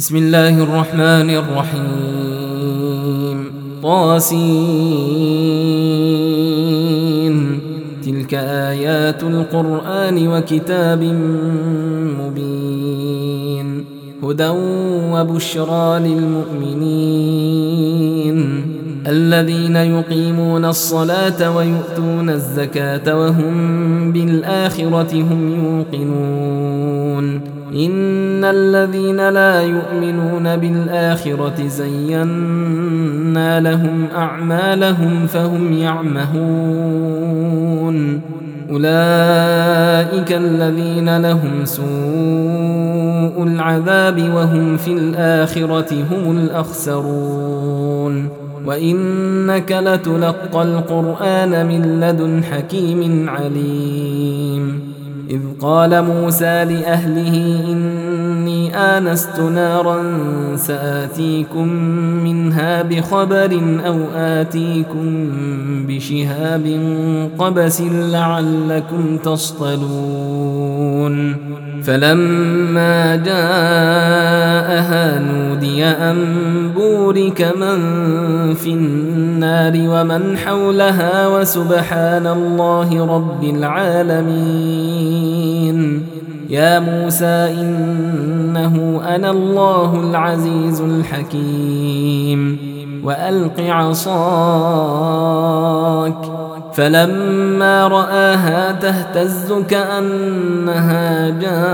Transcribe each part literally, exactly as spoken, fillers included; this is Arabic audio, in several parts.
بسم الله الرحمن الرحيم. طاسين. تلك آيات القرآن وكتاب مبين، هدى وبشرى للمؤمنين الذين يقيمون الصلاة ويؤتون الزكاة وهم بالآخرة هم يوقنون. إن الذين لا يؤمنون بالآخرة زينا لهم أعمالهم فهم يعمهون. أولئك الذين لهم سوء العذاب وهم في الآخرة هم الأخسرون. وإنك لتلقى القرآن من لدن حكيم عليم. إذ قال موسى لأهله إني آنست نارا سآتيكم منها بخبر أو آتيكم بشهاب قبس لعلكم تصطلون. فلما جاءها نودي أن بورك من في النار ومن حولها وسبحان الله رب العالمين. يا موسى إنه أنا الله العزيز الحكيم. وألق عصاك. فلما رآها تهتز كأنها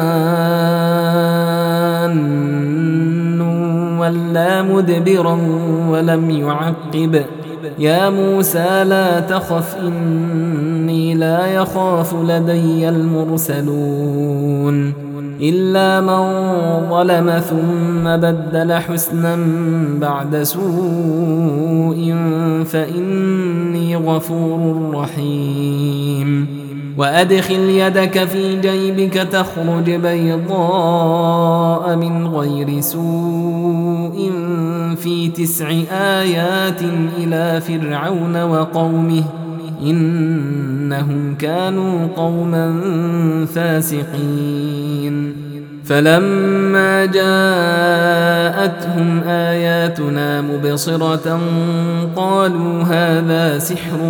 جان ولا مدبرا ولم يعقب. يا موسى لا تخف إني لا يخاف لدي المرسلون. إلا من ظلم ثم بدل حسنا بعد سوء فإني غفور رحيم. وأدخل يدك في جيبك تخرج بيضاء من غير سوء في تسع آيات إلى فرعون وقومه إنهم كانوا قوما فاسقين. فلما جاءتهم آياتنا مبصرة قالوا هذا سحر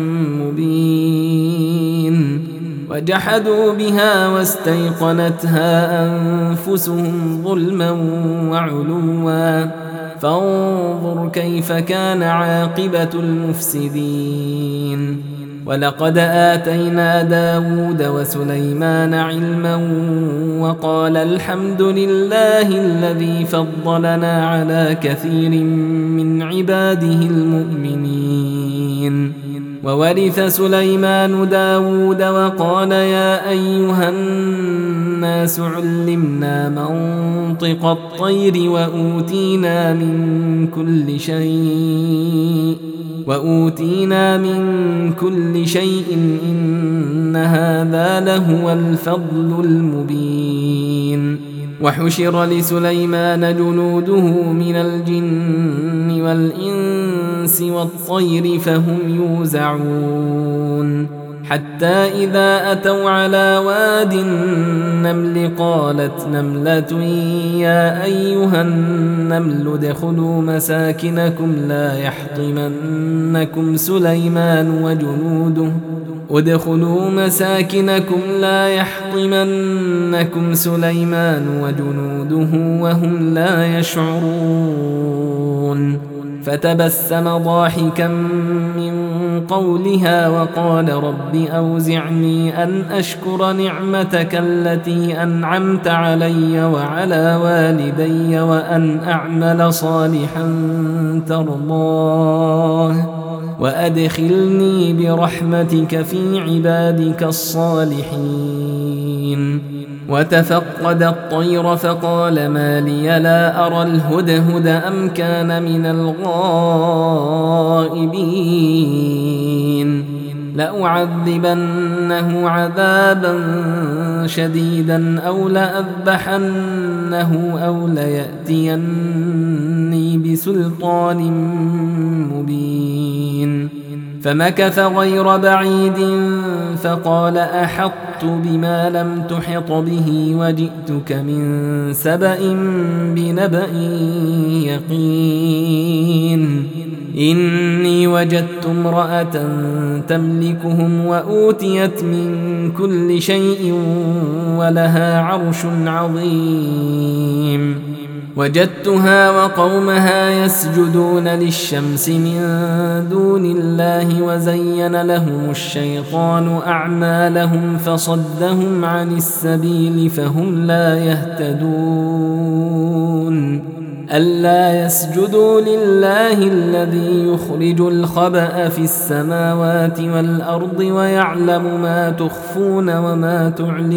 مبين. وجحدوا بها واستيقنتها أنفسهم ظلما وعلوا فانظر كيف كان عاقبة المفسدين. ولقد آتينا داود وسليمان علما وقال الحمد لله الذي فضلنا على كثير من عباده المؤمنين. وورث سليمان داود وقال يا أيها الناس علمنا منطق الطير وأوتينا من كل شيء وأوتينا من كل شيء إن هذا لهو الفضل المبين. وحشر لسليمان جنوده من الجن والإنس والطير فهم يوزعون. حتى إذا أتوا على واد النمل قالت نملة يا أيها النمل ادخلوا مساكنكم لا يحطمنكم سليمان وجنوده ادخلوا مساكنكم لا يحطمنكم سليمان وجنوده وهم لا يشعرون. فتبسم ضاحكا من قولها وقال رب أوزعني أن أشكر نعمتك التي أنعمت علي وعلى والدي وأن أعمل صالحا ترضاه وأدخلني برحمتك في عبادك الصالحين. وتفقد الطير فقال ما لي لا أرى الهدهد أم كان من الغائبين. لأعذبنه عذابا شديدا أو لأذبحنه أو ليأتيني بسلطان مبين. فمكث غير بعيد فقال أحطت بما لم تحط به وجئتك من سبأ بنبأ يقين إني وجدت امرأة تملكهم وأوتيت من كل شيء ولها عرش عظيم وجدتها وقومها يسجدون للشمس من دون الله وزين لهم الشيطان أعمالهم فصدهم عن السبيل فهم لا يهتدون ألا يسجدوا لله الذي يخرج الخبأ في السماوات والأرض ويعلم ما تخفون وما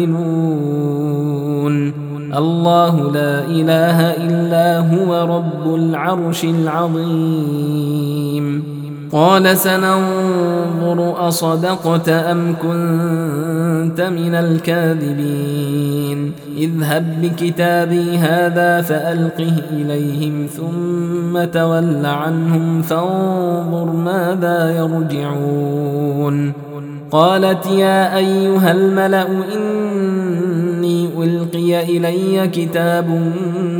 تعلنون الله لا إله إلا هو رب العرش العظيم قال سننظر أصدقت أم كنت من الكاذبين اذهب بكتابي هذا فألقه إليهم ثم تول عنهم فانظر ماذا يرجعون قالت يا أيها الملأ إني ألقي إلي كتاب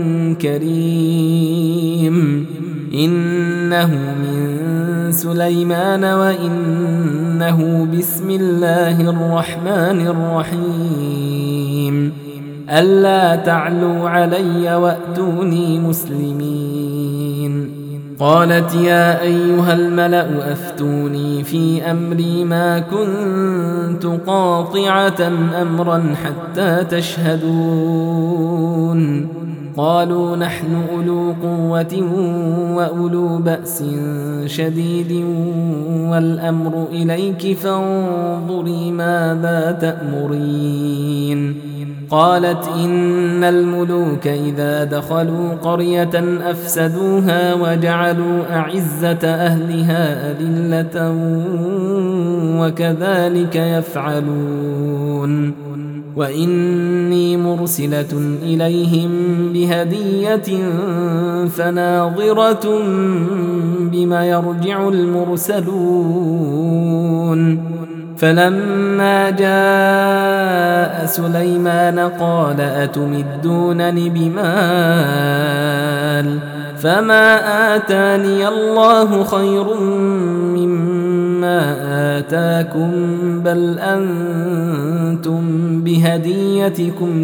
كريم إنه من سليمان وإنه بسم الله الرحمن الرحيم ألا تعلوا علي وأتوني مسلمين قالت يا أيها الملأ أفتوني في أمري ما كنت قاطعة أمرا حتى تشهدون قالوا نحن أولو قوة وأولو بأس شديد والأمر إليك فانظري ماذا تأمرين قالت إن الملوك إذا دخلوا قرية أفسدوها وجعلوا أعزة أهلها أذلة وكذلك يفعلون وإني مرسلة إليهم بهدية فناظرة بما يرجع المرسلون فلما جاء سليمان قال أتمدونني بمال فما آتاني الله خير مما آتاكم بل أنتم بهديتكم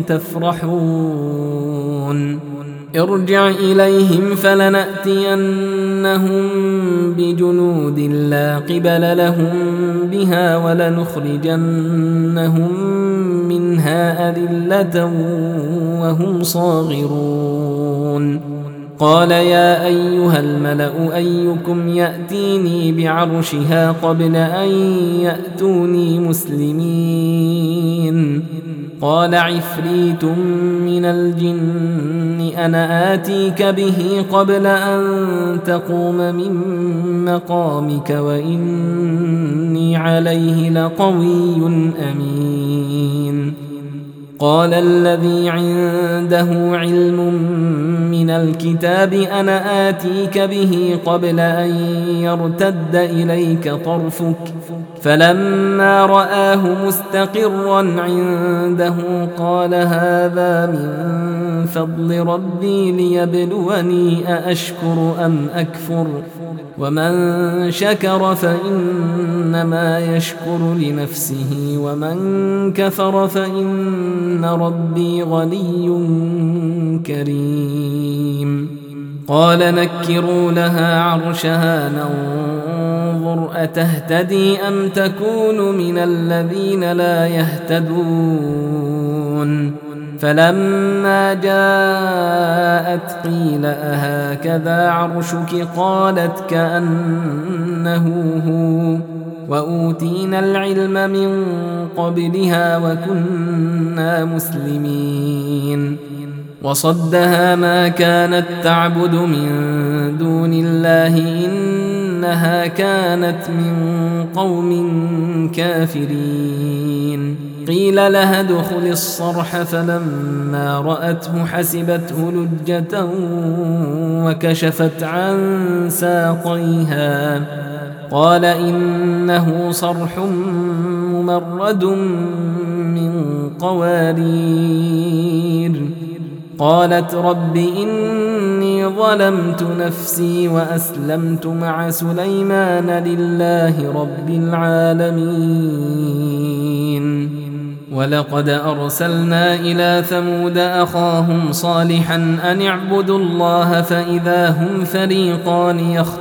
تفرحون ارجع إليهم فلنأتينهم بجنود لا قبل لهم بها ولنخرجنهم منها أذلة وهم صاغرون قال يا أيها الملأ أيكم يأتيني بعرشها قبل أن يأتوني مسلمين قال عفريت من الجن أنا آتيك به قبل أن تقوم من مقامك وإني عليه لقوي أمين قال الذي عنده علم من الكتاب أنا آتيك به قبل أن يرتد إليك طرفك فلما رآه مستقرا عنده قال هذا من فضل ربي ليبلوني أأشكر أم أكفر ومن شكر فإنما يشكر لنفسه ومن كفر فإن ربي غني كريم قال نكروا لها عرشها ننظر أتهتدي أم تكون من الذين لا يهتدون فلما جاءت قيل أهكذا عرشك قالت كأنه هو وأوتينا العلم من قبلها وكنا مسلمين وصدها ما كانت تعبد من دون الله إنها كانت من قوم كافرين قيل لها ادخل الصرح فلما رأته حسبته لجة وكشفت عن ساقيها قال إنه صرح ممرد من قوارير. قالت رب إني ظلمت نفسي وأسلمت مع سليمان لله رب العالمين. ولقد أرسلنا إلى ثمود أخاهم صالحا أن اعبدوا الله فإذا هم فريقان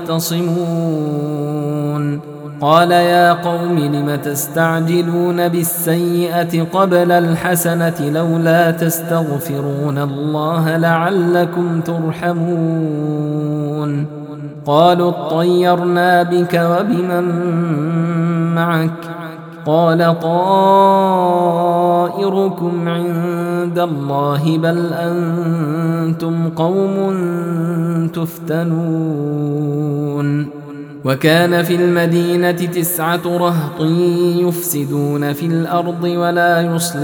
يختصمون. قال يا قوم لم تستعجلون بالسيئة قبل الحسنة لولا تستغفرون الله لعلكم ترحمون. قالوا اطيرنا بك وبمن معك قال طائركم عند الله بل أنتم قوم تفتنون. وكان في المدينة تسعة رهط يفسدون في الأرض ولا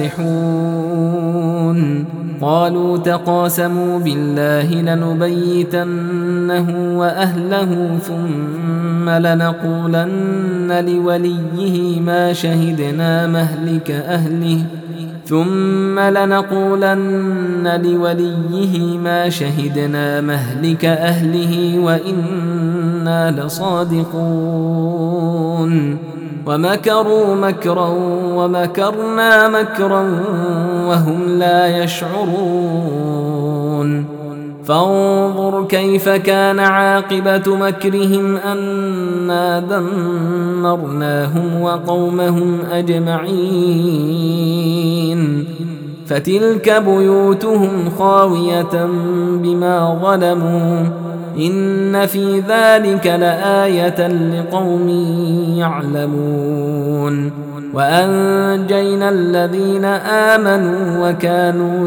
يصلحون. قالوا تقاسموا بالله لنبيتنه وأهله ثم لنقولن لوليه ما شهدنا مهلك أهله ثم لنقولن لوليه ما شهدنا مهلك أهله وإنا لصادقون. ومكروا مكرا ومكرنا مكرا وهم لا يشعرون. فانظر كيف كان عاقبة مكرهم أنا دمرناهم وقومهم أجمعين. فتلك بيوتهم خاوية بما ظلموا إن في ذلك لآية لقوم يعلمون. وأنجينا الذين آمنوا وكانوا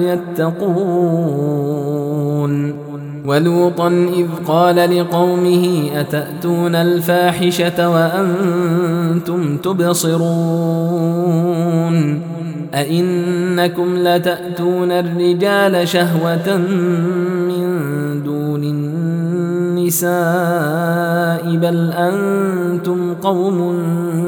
يتقون. ولوطا إذ قال لقومه أتأتون الفاحشة وأنتم تبصرون أئنكم لتأتون الرجال شهوة من دون النساء بل أنتم قوم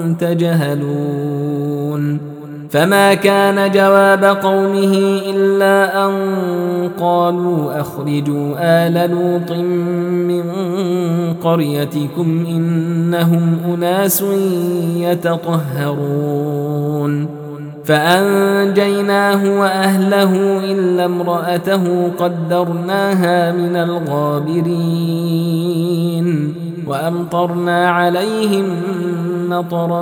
تجهلون. فما كان جواب قومه إلا أن قالوا أخرجوا آل لوط من قريتكم إنهم أناس يتطهرون. فأنجيناه وأهله إلا امرأته قدرناها من الغابرين. وأمطرنا عليهم مطرا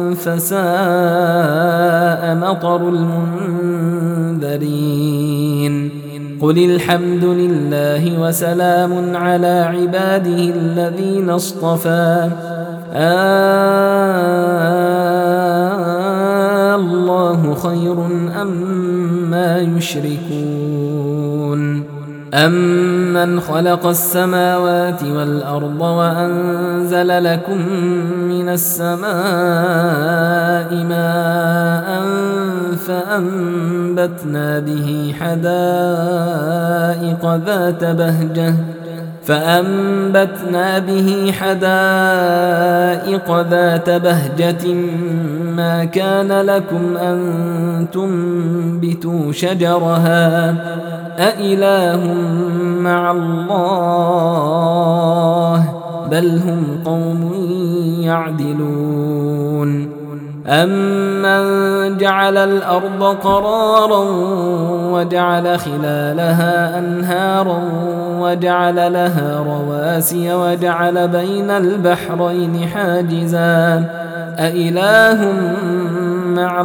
فساء مطر المنذرين. قل الحمد لله وسلام على عباده الذين اصطفى آه الله خير أما يشركون. أمن خلق السماوات والأرض وأنزل لكم من السماء ماء فأنبتنا به حدائق ذات بهجة فأنبتنا به حدائق ذات بهجة ما كان لكم أن تنبتوا شجرها أإله مع الله بل هم قوم يعدلون. أمن جعل الأرض قرارا وجعل خلالها أنهارا وجعل لها رواسي وجعل بين البحرين حاجزا أإله مع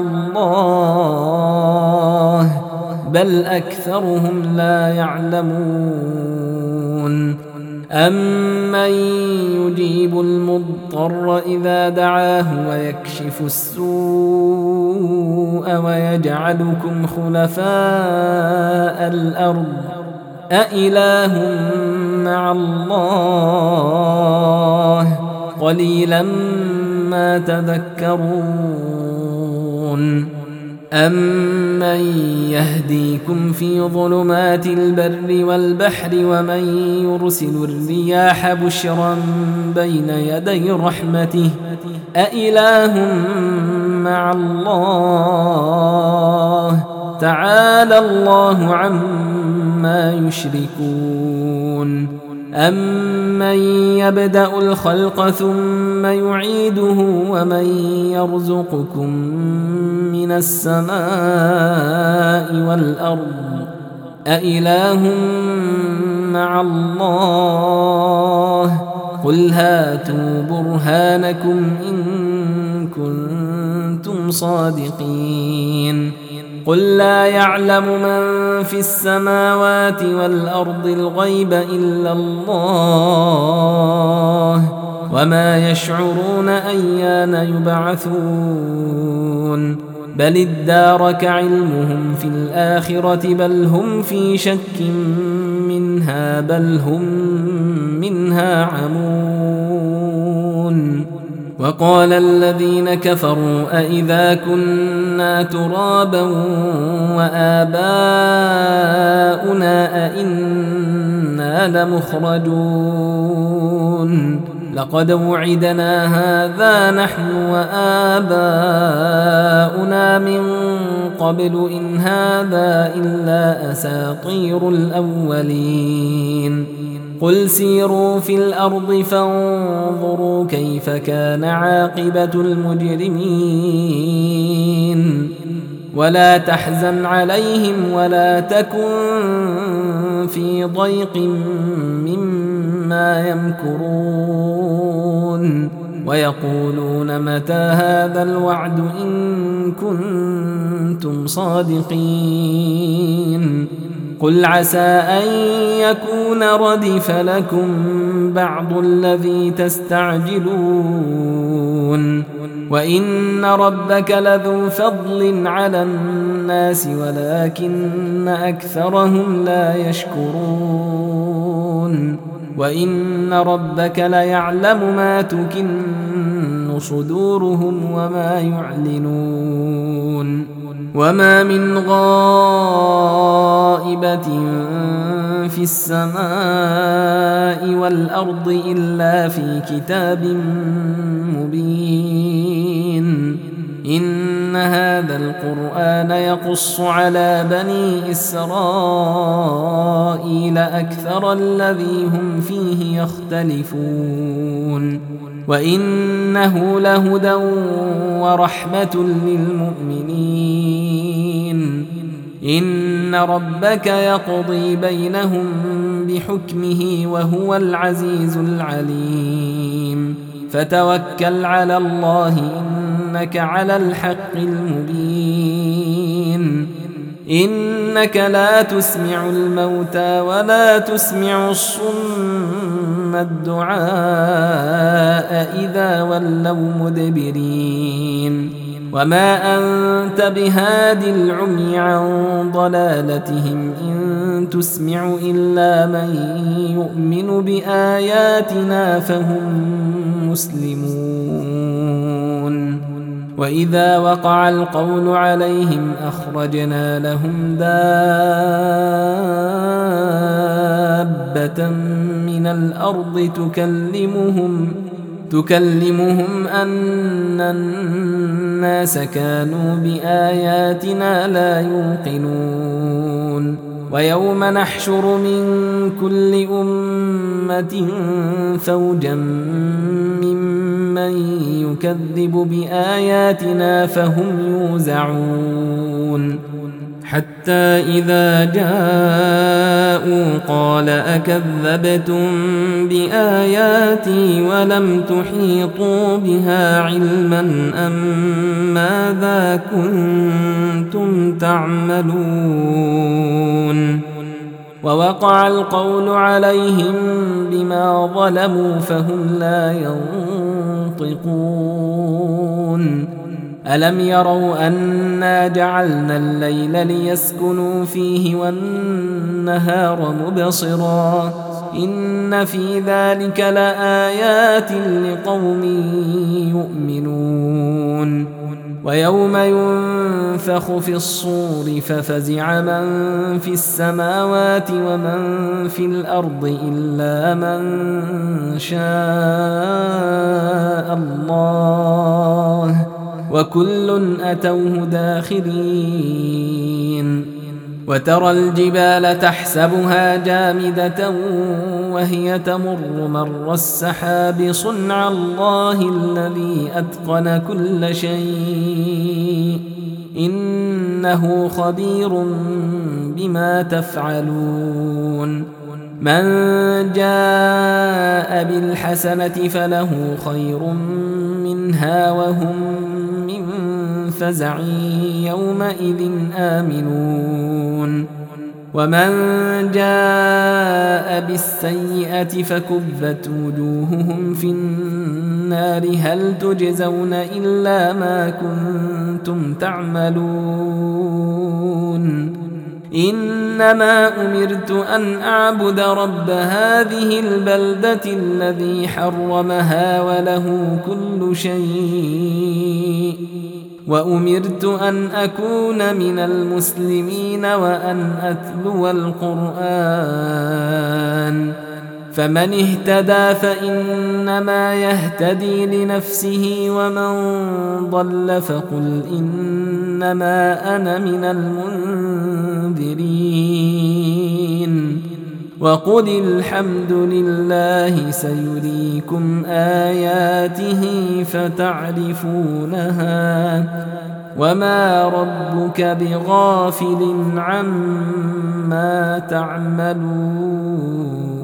الله بل أكثرهم لا يعلمون. أمن يجيب المضطر إذا دعاه ويكشف السوء ويجعلكم خلفاء الأرض أإله مع الله قليلا ما تذكرون. أَمَّن يَهْدِيكُمْ فِي ظُلُمَاتِ الْبَرِّ وَالْبَحْرِ وَمَن يُرْسِلُ الرِّيَاحَ بُشْرًا بَيْنَ يَدَيْ رَحْمَتِهِ أَإِلَٰهٌ مَّعَ اللَّهِ تَعَالَى اللَّهُ عَمَّا يُشْرِكُونَ أَمَّن يَبْدَأُ الْخَلْقَ ثُمَّ يُعِيدُهُ وَمَن يَرْزُقُكُم مِّنَ السَّمَاءِ وَالْأَرْضِ أَإِلَٰهٌ مَّعَ اللَّهِ قُلْ هَاتُوا بُرْهَانَكُمْ إِن كُنتُمْ صَادِقِينَ قُل لَّا يَعْلَمُ مَن فِي السَّمَاوَاتِ وَالْأَرْضِ الْغَيْبَ إِلَّا اللَّهُ وَمَا يَشْعُرُونَ أَيَّانَ يُبْعَثُونَ بَلِ ادَّارَكَ عِلْمُهُمْ فِي الْآخِرَةِ بَلْ هُمْ فِي شَكٍّ مِّنْهَا بَلْ هُمْ مِنْهَا عَمُونَ وَقَالَ الَّذِينَ كَفَرُوا أَإِذَا كُنَّا تُرَابًا وَآبَاؤُنَا أَإِنَّا لَمُخْرَجُونَ لَقَدْ وُعِدْنَا هَٰذَا نَحْنُ وَآبَاؤُنَا مِن قَبْلُ إِنْ هَٰذَا إِلَّا أَسَاطِيرُ الْأَوَّلِينَ قُلْ سِيرُوا فِي الْأَرْضِ فَانظُرُوا كَيْفَ كَانَ عَاقِبَةُ الْمُجْرِمِينَ وَلَا تَحْزَنْ عَلَيْهِمْ وَلَا تَكُنْ فِي ضَيْقٍ مِّمَّا يَمْكُرُونَ وَيَقُولُونَ مَتَىٰ هَٰذَا الْوَعْدُ إِن كُنتُمْ صَادِقِينَ قُلْ عَسَىٰ أَن يَكُونَ رَدِفَ لَكُم بَعْضُ الَّذِي تَسْتَعْجِلُونَ وَإِنَّ رَبَّكَ لَذُو فَضْلٍ عَلَى النَّاسِ وَلَٰكِنَّ أَكْثَرَهُمْ لَا يَشْكُرُونَ وَإِنَّ رَبَّكَ لَيَعْلَمُ مَا تُكِنُّ صُدُورُهُمْ وَمَا يُعْلِنُونَ وَمَا مِنْ غَائِبَةٍ فِي السَّمَاءِ وَالْأَرْضِ إِلَّا فِي كِتَابٍ مُّبِينٍ إِنَّ هَٰذَا الْقُرْآنَ يَقُصُّ عَلَىٰ بَنِي إِسْرَائِيلَ أَكْثَرَ الَّذِي هُمْ فِيهِ يَخْتَلِفُونَ وَإِنَّهُ لَهُدًى وَرَحْمَةٌ لِّلْمُؤْمِنِينَ إِنَّ رَبَّكَ يَقْضِي بَيْنَهُم بِحُكْمِهِ وَهُوَ الْعَزِيزُ الْعَلِيمُ فَتَوَكَّلْ عَلَى اللَّهِ إِنَّكَ عَلَى الْحَقِّ الْمُبِينِ إِنَّكَ لَا تُسْمِعُ الْمَوْتَىٰ وَلَا تُسْمِعُ الصُّمَّ الدُّعَاءَ إِذَا وَلَّوْا مُدْبِرِينَ وَمَا أَنتَ بِهَادِ الْعُمْيِ عَن ضَلَالَتِهِمْ إِن تُسْمِعُ إِلَّا مَن يُؤْمِنُ بِآيَاتِنَا فَهُم مُّسْلِمُونَ وَإِذَا وَقَعَ الْقَوْلُ عَلَيْهِمْ أَخْرَجْنَا لَهُمْ دَابَّةً مِّنَ الْأَرْضِ تُكَلِّمُهُمْ تُكَلِّمُهُمْ أَنَّ النَّاسَ كَانُوا بِآيَاتِنَا لَا يُوقِنُونَ وَيَوْمَ نَحْشُرُ مِن كُلِّ أُمَّةٍ فَوْجًا مِّمَّن يُكَذِّبُ بِآيَاتِنَا فَهُمْ يُوزَعُونَ حَتَّىٰ إِذَا جَاءُوا قَالَ أَكَذَّبْتُم بِآيَاتِي وَلَمْ تُحِيطُوا بِهَا عِلْمًا أَم مَّاذَا كُنتُمْ تَعْمَلُونَ وَوَقَعَ الْقَوْلُ عَلَيْهِم بِمَا ظَلَمُوا فَهُمْ لَا يَنطِقُونَ أَلَمْ يَرَوْا أَنَّا جَعَلْنَا اللَّيْلَ لِيَسْكُنُوا فِيهِ وَالنَّهَارَ مُبْصِرًا إِنَّ فِي ذَلِكَ لَآيَاتٍ لِقَوْمٍ يُؤْمِنُونَ ويوم ينفخ في الصور ففزع من في السماوات ومن في الأرض إلا من شاء الله وكل أتوه داخرين وترى الجبال تحسبها جامدة وهي تمر مر السحاب صنع الله الذي أتقن كل شيء إنه خبير بما تفعلون من جاء بالحسنة فله خير منها وهم من فزع يومئذ آمنون ومن جاء بالسيئة فكبت وجوههم في النار هل تجزون إلا ما كنتم تعملون إنما أمرت أن أعبد رب هذه البلدة الذي حرمها وله كل شيء وأمرت أن أكون من المسلمين وأن أتلو القرآن فمن اهتدى فإنما يهتدي لنفسه ومن ضل فقل إنما أنا من المنذرين وقل الحمد لله سيريكم آياته فتعرفونها وما ربك بغافل عما تعملون